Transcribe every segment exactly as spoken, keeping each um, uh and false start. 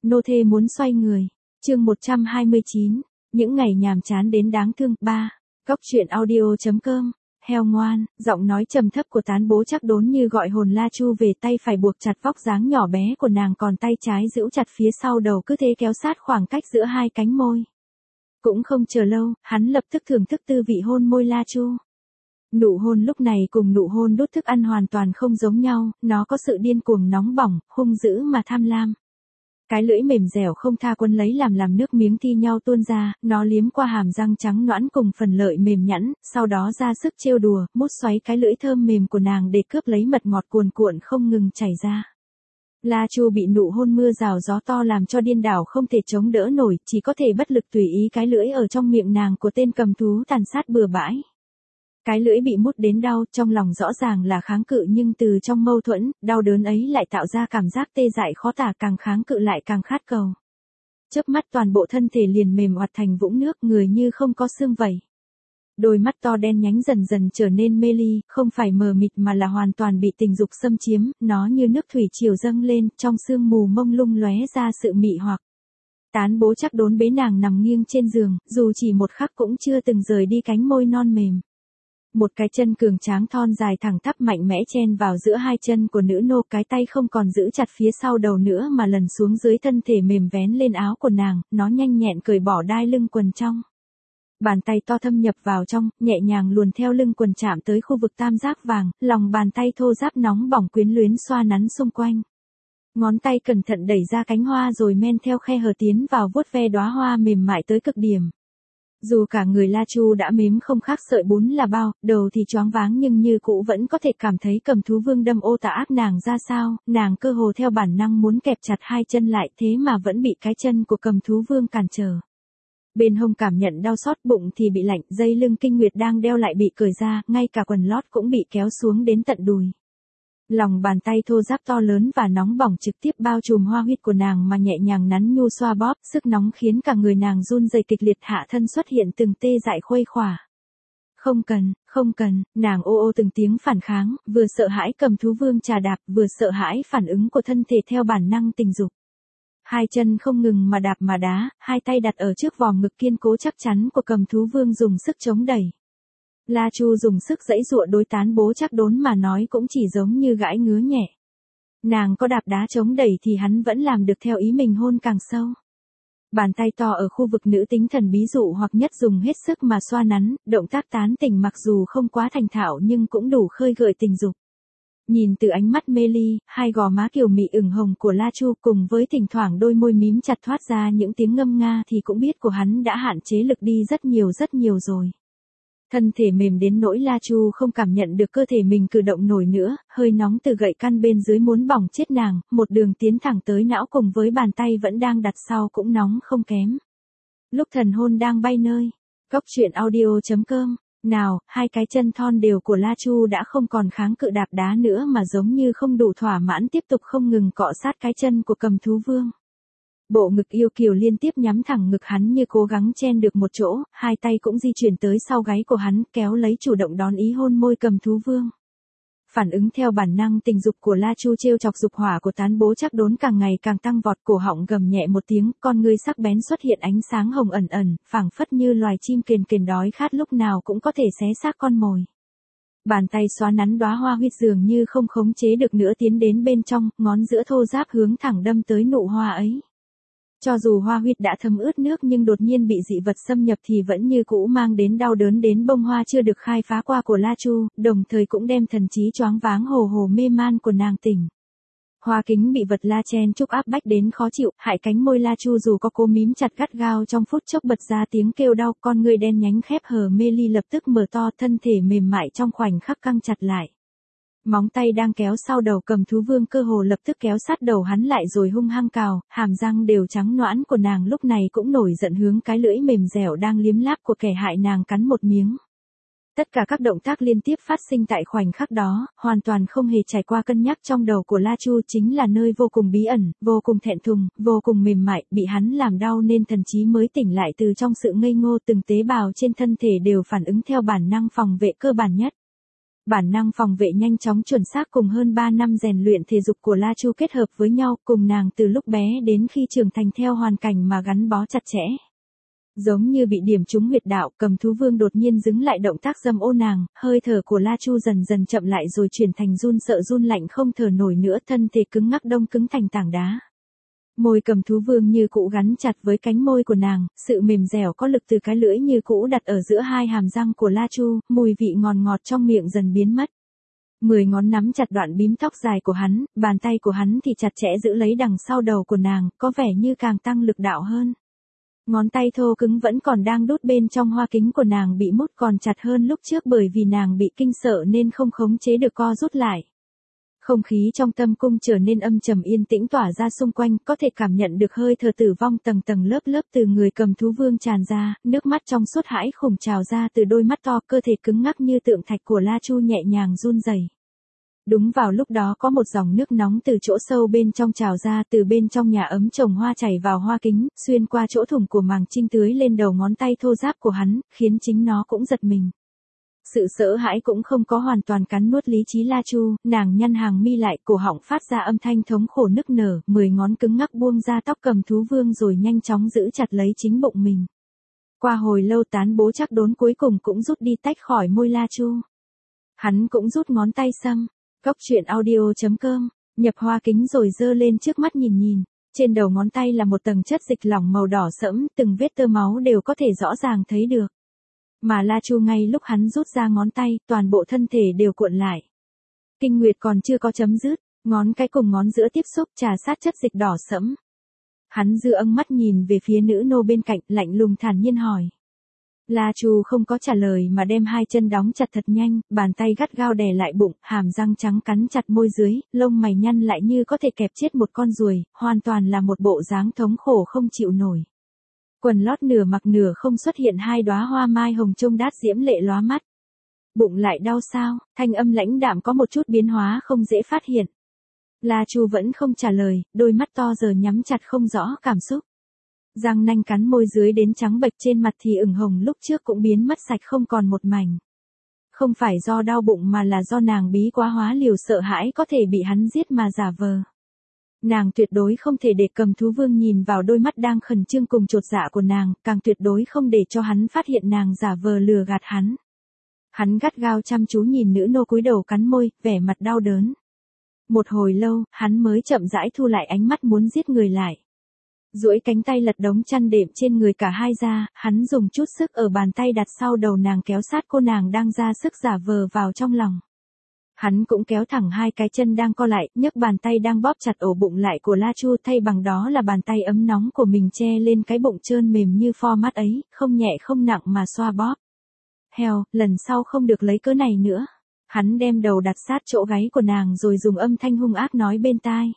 nô thê muốn xoay người. Chương một trăm hai mươi chín, những ngày nhàm chán đến đáng thương. ba. Góc truyện audio chấm com. Heo ngoan, giọng nói trầm thấp của Tán Bố Trắc Đốn như gọi hồn La Chu về, tay phải buộc chặt vóc dáng nhỏ bé của nàng, còn tay trái giữ chặt phía sau đầu, cứ thế kéo sát khoảng cách giữa hai cánh môi. Cũng không chờ lâu, hắn lập tức thưởng thức tư vị hôn môi La Chu. Nụ hôn lúc này cùng nụ hôn đút thức ăn hoàn toàn không giống nhau, nó có sự điên cuồng nóng bỏng, hung dữ mà tham lam. Cái lưỡi mềm dẻo không tha quấn lấy làm làm nước miếng thi nhau tuôn ra, nó liếm qua hàm răng trắng nõn cùng phần lợi mềm nhẵn, sau đó ra sức trêu đùa, mút xoáy cái lưỡi thơm mềm của nàng để cướp lấy mật ngọt cuồn cuộn không ngừng chảy ra. La Chu bị nụ hôn mưa rào gió to làm cho điên đảo không thể chống đỡ nổi, chỉ có thể bất lực tùy ý cái lưỡi ở trong miệng nàng của tên cầm thú tàn sát bừa bãi. Cái lưỡi bị mút đến đau, trong lòng rõ ràng là kháng cự, nhưng từ trong mâu thuẫn, đau đớn ấy lại tạo ra cảm giác tê dại khó tả, càng kháng cự lại càng khát cầu. Chớp mắt toàn bộ thân thể liền mềm oặt thành vũng nước, người như không có xương vậy. Đôi mắt to đen nhánh dần dần trở nên mê ly, không phải mờ mịt mà là hoàn toàn bị tình dục xâm chiếm, nó như nước thủy triều dâng lên, trong sương mù mông lung lóe ra sự mị hoặc. Tán Bố Trắc Đốn bế nàng nằm nghiêng trên giường, dù chỉ một khắc cũng chưa từng rời đi cánh môi non mềm. Một cái chân cường tráng thon dài thẳng tắp mạnh mẽ chen vào giữa hai chân của nữ nô, cái tay không còn giữ chặt phía sau đầu nữa mà lần xuống dưới thân thể mềm vén lên áo của nàng, nó nhanh nhẹn cởi bỏ đai lưng quần trong. Bàn tay to thâm nhập vào trong, nhẹ nhàng luồn theo lưng quần chạm tới khu vực tam giác vàng, lòng bàn tay thô ráp nóng bỏng quyến luyến xoa nắn xung quanh. Ngón tay cẩn thận đẩy ra cánh hoa rồi men theo khe hở tiến vào vuốt ve đóa hoa mềm mại tới cực điểm. Dù cả người La Chu đã mếm không khác sợi bún là bao, đầu thì choáng váng nhưng như cũ vẫn có thể cảm thấy cầm thú vương đâm ô tà ác nàng ra sao, nàng cơ hồ theo bản năng muốn kẹp chặt hai chân lại, thế mà vẫn bị cái chân của cầm thú vương cản trở. Bên hông cảm nhận đau xót, bụng thì bị lạnh, dây lưng kinh nguyệt đang đeo lại bị cởi ra, ngay cả quần lót cũng bị kéo xuống đến tận đùi. Lòng bàn tay thô ráp to lớn và nóng bỏng trực tiếp bao trùm hoa huyệt của nàng mà nhẹ nhàng nắn nhu xoa bóp, sức nóng khiến cả người nàng run rẩy kịch liệt, hạ thân xuất hiện từng tê dại khuây khỏa. Không cần, không cần, nàng ô ô từng tiếng phản kháng, vừa sợ hãi cầm thú vương trà đạp, vừa sợ hãi phản ứng của thân thể theo bản năng tình dục. Hai chân không ngừng mà đạp mà đá, hai tay đặt ở trước vòng ngực kiên cố chắc chắn của cầm thú vương dùng sức chống đẩy. La Chu dùng sức giãy giụa, đối Tán Bố Trắc Đốn mà nói cũng chỉ giống như gãi ngứa nhẹ. Nàng có đạp đá chống đẩy thì hắn vẫn làm được theo ý mình, hôn càng sâu. Bàn tay to ở khu vực nữ tính thần bí dụ hoặc nhất dùng hết sức mà xoa nắn, động tác tán tỉnh mặc dù không quá thành thạo nhưng cũng đủ khơi gợi tình dục. Nhìn từ ánh mắt mê ly, hai gò má kiều mị ửng hồng của La Chu cùng với thỉnh thoảng đôi môi mím chặt thoát ra những tiếng ngâm nga thì cũng biết của hắn đã hạn chế lực đi rất nhiều rất nhiều rồi. Thân thể mềm đến nỗi La Chu không cảm nhận được cơ thể mình cử động nổi nữa, hơi nóng từ gậy căn bên dưới muốn bỏng chết nàng, một đường tiến thẳng tới não cùng với bàn tay vẫn đang đặt sau cũng nóng không kém. Lúc thần hôn đang bay nơi, góc truyện audio chấm com, nào, hai cái chân thon đều của La Chu đã không còn kháng cự đạp đá nữa mà giống như không đủ thỏa mãn tiếp tục không ngừng cọ sát cái chân của cầm thú vương. Bộ ngực yêu kiều liên tiếp nhắm thẳng ngực hắn như cố gắng chen được một chỗ, hai tay cũng di chuyển tới sau gáy của hắn, kéo lấy chủ động đón ý hôn môi cầm thú vương. Phản ứng theo bản năng tình dục của La Chu trêu chọc dục hỏa của Tán Bố Trắc Đốn càng ngày càng tăng vọt, cổ họng gầm nhẹ một tiếng, con ngươi sắc bén xuất hiện ánh sáng hồng ẩn ẩn, phảng phất như loài chim kền kền đói khát lúc nào cũng có thể xé xác con mồi. Bàn tay xóa nắn đóa hoa huyết dường như không khống chế được nữa tiến đến bên trong, ngón giữa thô ráp hướng thẳng đâm tới nụ hoa ấy. Cho dù hoa huyệt đã thấm ướt nước nhưng đột nhiên bị dị vật xâm nhập thì vẫn như cũ mang đến đau đớn đến bông hoa chưa được khai phá qua của La Chu, đồng thời cũng đem thần trí choáng váng hồ hồ mê man của nàng tỉnh. Hoa kính bị vật la chen chúc áp bách đến khó chịu, hại cánh môi La Chu dù có cố mím chặt gắt gao trong phút chốc bật ra tiếng kêu đau, con người đen nhánh khép hờ mê ly lập tức mở to, thân thể mềm mại trong khoảnh khắc căng chặt lại. Móng tay đang kéo sau đầu cầm thú vương cơ hồ lập tức kéo sát đầu hắn lại rồi hung hăng cào, hàm răng đều trắng nõn của nàng lúc này cũng nổi giận hướng cái lưỡi mềm dẻo đang liếm láp của kẻ hại nàng cắn một miếng. Tất cả các động tác liên tiếp phát sinh tại khoảnh khắc đó, hoàn toàn không hề trải qua cân nhắc trong đầu của La Chu, chính là nơi vô cùng bí ẩn, vô cùng thẹn thùng, vô cùng mềm mại, bị hắn làm đau nên thần trí mới tỉnh lại từ trong sự ngây ngô, từng tế bào trên thân thể đều phản ứng theo bản năng phòng vệ cơ bản nhất. Bản năng phòng vệ nhanh chóng chuẩn xác cùng hơn ba năm rèn luyện thể dục của La Chu kết hợp với nhau, cùng nàng từ lúc bé đến khi trưởng thành theo hoàn cảnh mà gắn bó chặt chẽ. Giống như bị điểm trúng huyệt đạo, Cầm Thú Vương đột nhiên dừng lại động tác dâm ô nàng, hơi thở của La Chu dần dần chậm lại rồi chuyển thành run sợ run lạnh không thở nổi nữa, thân thể cứng ngắc đông cứng thành tảng đá. Môi Cầm Thú Vương như cũ gắn chặt với cánh môi của nàng, sự mềm dẻo có lực từ cái lưỡi như cũ đặt ở giữa hai hàm răng của La Chu, mùi vị ngọt ngọt trong miệng dần biến mất. Mười ngón nắm chặt đoạn bím tóc dài của hắn, bàn tay của hắn thì chặt chẽ giữ lấy đằng sau đầu của nàng, có vẻ như càng tăng lực đạo hơn. Ngón tay thô cứng vẫn còn đang đút bên trong hoa kính của nàng bị mút còn chặt hơn lúc trước bởi vì nàng bị kinh sợ nên không khống chế được co rút lại. Không khí trong tâm cung trở nên âm trầm yên tĩnh tỏa ra xung quanh, có thể cảm nhận được hơi thở tử vong tầng tầng lớp lớp từ người Cầm Thú Vương tràn ra, nước mắt trong suốt hãi khủng trào ra từ đôi mắt to, cơ thể cứng ngắc như tượng thạch của La Chu nhẹ nhàng run rẩy. Đúng vào lúc đó có một dòng nước nóng từ chỗ sâu bên trong trào ra, từ bên trong nhà ấm trồng hoa chảy vào hoa kính, xuyên qua chỗ thủng của màng trinh tưới lên đầu ngón tay thô ráp của hắn, khiến chính nó cũng giật mình. Sự sợ hãi cũng không có hoàn toàn cắn nuốt lý trí La Chu, nàng nhăn hàng mi lại, cổ họng phát ra âm thanh thống khổ nức nở, mười ngón cứng ngắc buông ra tóc Cầm Thú Vương rồi nhanh chóng giữ chặt lấy chính bụng mình. Qua hồi lâu Tán Bố Trác Đốn cuối cùng cũng rút đi tách khỏi môi La Chu. Hắn cũng rút ngón tay xăm. Góc truyện audio chấm com, nhập hoa kính rồi giơ lên trước mắt nhìn nhìn, trên đầu ngón tay là một tầng chất dịch lỏng màu đỏ sẫm, từng vết tơ máu đều có thể rõ ràng thấy được. Mà La Chu ngay lúc hắn rút ra ngón tay, toàn bộ thân thể đều cuộn lại. Kinh nguyệt còn chưa có chấm dứt, ngón cái cùng ngón giữa tiếp xúc trà sát chất dịch đỏ sẫm. Hắn dư âng mắt nhìn về phía nữ nô bên cạnh, lạnh lùng thản nhiên hỏi. La Chu không có trả lời mà đem hai chân đóng chặt thật nhanh, bàn tay gắt gao đè lại bụng, hàm răng trắng cắn chặt môi dưới, lông mày nhăn lại như có thể kẹp chết một con ruồi, hoàn toàn là một bộ dáng thống khổ không chịu nổi. Quần lót nửa mặc nửa không xuất hiện hai đóa hoa mai hồng trông đát diễm lệ lóa mắt. Bụng lại đau sao? Thanh âm lãnh đạm có một chút biến hóa không dễ phát hiện. La Chu vẫn không trả lời, đôi mắt to giờ nhắm chặt không rõ cảm xúc. Răng nanh cắn môi dưới đến trắng bệch, trên mặt thì ửng hồng lúc trước cũng biến mất sạch không còn một mảnh. Không phải do đau bụng mà là do nàng bí quá hóa liều sợ hãi có thể bị hắn giết mà giả vờ. Nàng tuyệt đối không thể để Cầm Thú Vương nhìn vào đôi mắt đang khẩn trương cùng chột dạ của nàng, càng tuyệt đối không để cho hắn phát hiện nàng giả vờ lừa gạt hắn. Hắn gắt gao chăm chú nhìn nữ nô cúi đầu cắn môi, vẻ mặt đau đớn. Một hồi lâu, hắn mới chậm rãi thu lại ánh mắt muốn giết người lại. Duỗi cánh tay lật đống chăn đệm trên người cả hai ra, hắn dùng chút sức ở bàn tay đặt sau đầu nàng kéo sát cô nàng đang ra sức giả vờ vào trong lòng. Hắn cũng kéo thẳng hai cái chân đang co lại, nhấc bàn tay đang bóp chặt ổ bụng lại của La Chu, thay bằng đó là bàn tay ấm nóng của mình che lên cái bụng trơn mềm như format ấy, không nhẹ không nặng mà xoa bóp. Heo, lần sau không được lấy cớ này nữa. Hắn đem đầu đặt sát chỗ gáy của nàng rồi dùng âm thanh hung ác nói bên tai.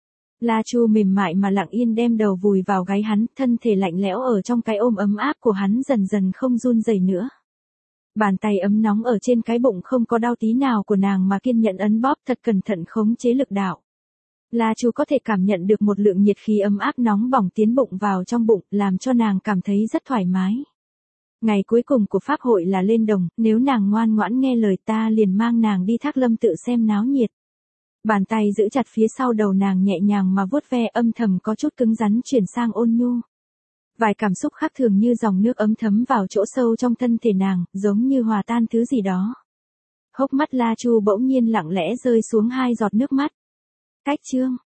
La Chu mềm mại mà lặng yên đem đầu vùi vào gáy hắn, thân thể lạnh lẽo ở trong cái ôm ấm áp của hắn dần dần không run rẩy nữa. Bàn tay ấm nóng ở trên cái bụng không có đau tí nào của nàng mà kiên nhẫn ấn bóp thật cẩn thận khống chế lực đạo. La Chu có thể cảm nhận được một lượng nhiệt khí ấm áp nóng bỏng tiến bụng vào trong bụng, làm cho nàng cảm thấy rất thoải mái. Ngày cuối cùng của pháp hội là lên đồng, nếu nàng ngoan ngoãn nghe lời ta liền mang nàng đi Thác Lâm tự xem náo nhiệt. Bàn tay giữ chặt phía sau đầu nàng nhẹ nhàng mà vuốt ve, âm thầm có chút cứng rắn chuyển sang ôn nhu. Vài cảm xúc khác thường như dòng nước ấm thấm vào chỗ sâu trong thân thể nàng, giống như hòa tan thứ gì đó. Hốc mắt La Chu bỗng nhiên lặng lẽ rơi xuống hai giọt nước mắt. Cách chương